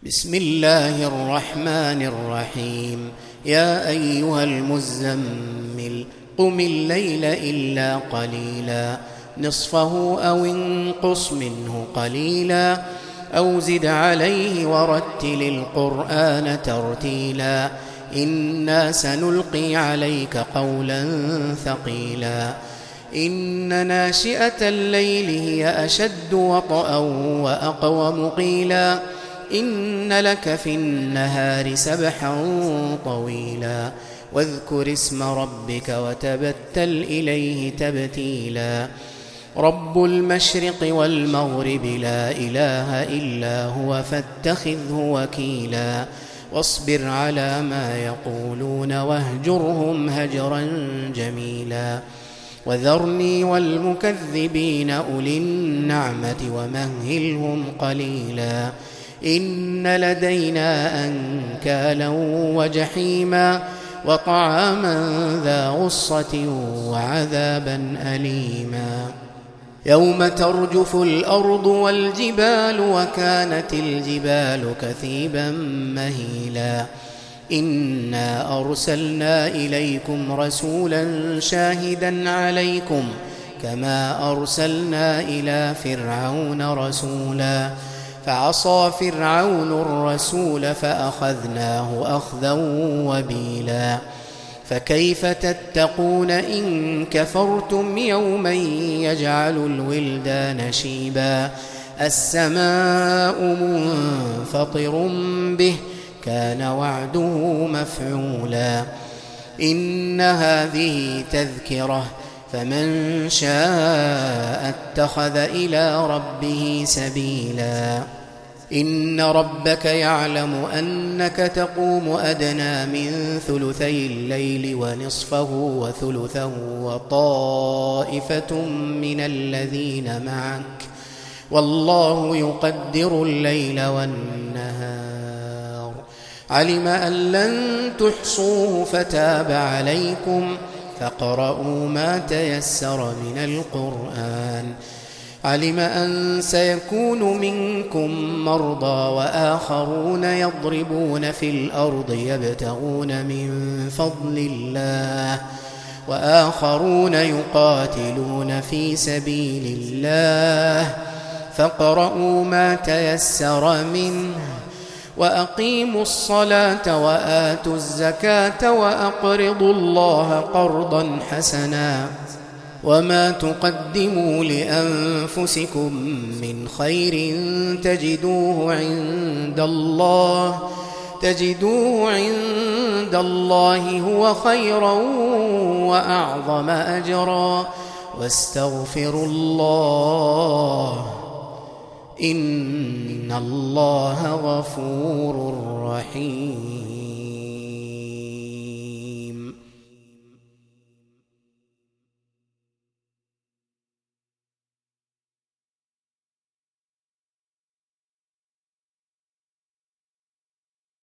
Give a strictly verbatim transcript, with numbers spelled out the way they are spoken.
بسم الله الرحمن الرحيم. يا أيها المزمل قم الليل إلا قليلا نصفه أو انقص منه قليلا أو زد عليه ورتل القرآن ترتيلا إنا سنلقي عليك قولا ثقيلا إن ناشئة الليل هي أشد وطئا وأقوم قيلا إن لك في النهار سبحا طويلا واذكر اسم ربك وتبتل إليه تبتيلا رب المشرق والمغرب لا إله إلا هو فاتخذه وكيلا واصبر على ما يقولون واهجرهم هجرا جميلا وذرني والمكذبين أولي النعمة ومهلهم قليلا إن لدينا أنكالا وجحيما وطعاما ذا غصة وعذابا أليما يوم ترجف الأرض والجبال وكانت الجبال كثيبا مهيلا إنا أرسلنا إليكم رسولا شاهدا عليكم كما أرسلنا إلى فرعون رسولا فعصى فرعون الرسول فأخذناه أخذا وبيلا فكيف تتقون إن كفرتم يوما يجعل الولدان شيبا السماء منفطر به كان وعده مفعولا إن هذه تذكرة فمن شاء اتخذ إلى ربه سبيلا إن ربك يعلم أنك تقوم أدنى من ثلثي الليل ونصفه وثلثه وطائفة من الذين معك والله يقدر الليل والنهار علم أن لن تحصوه فتاب عليكم فاقرؤوا ما تيسر من القرآن علم أن سيكون منكم مرضى وآخرون يضربون في الأرض يبتغون من فضل الله وآخرون يقاتلون في سبيل الله فاقرؤوا ما تيسر منه وأقيموا الصلاة وآتوا الزكاة وأقرضوا الله قرضا حسنا وما تقدموا لأنفسكم من خير تجدوه عند الله تجدوه عند الله هو خيرا وأعظم أجرا واستغفروا الله إن الله غفور رحيم.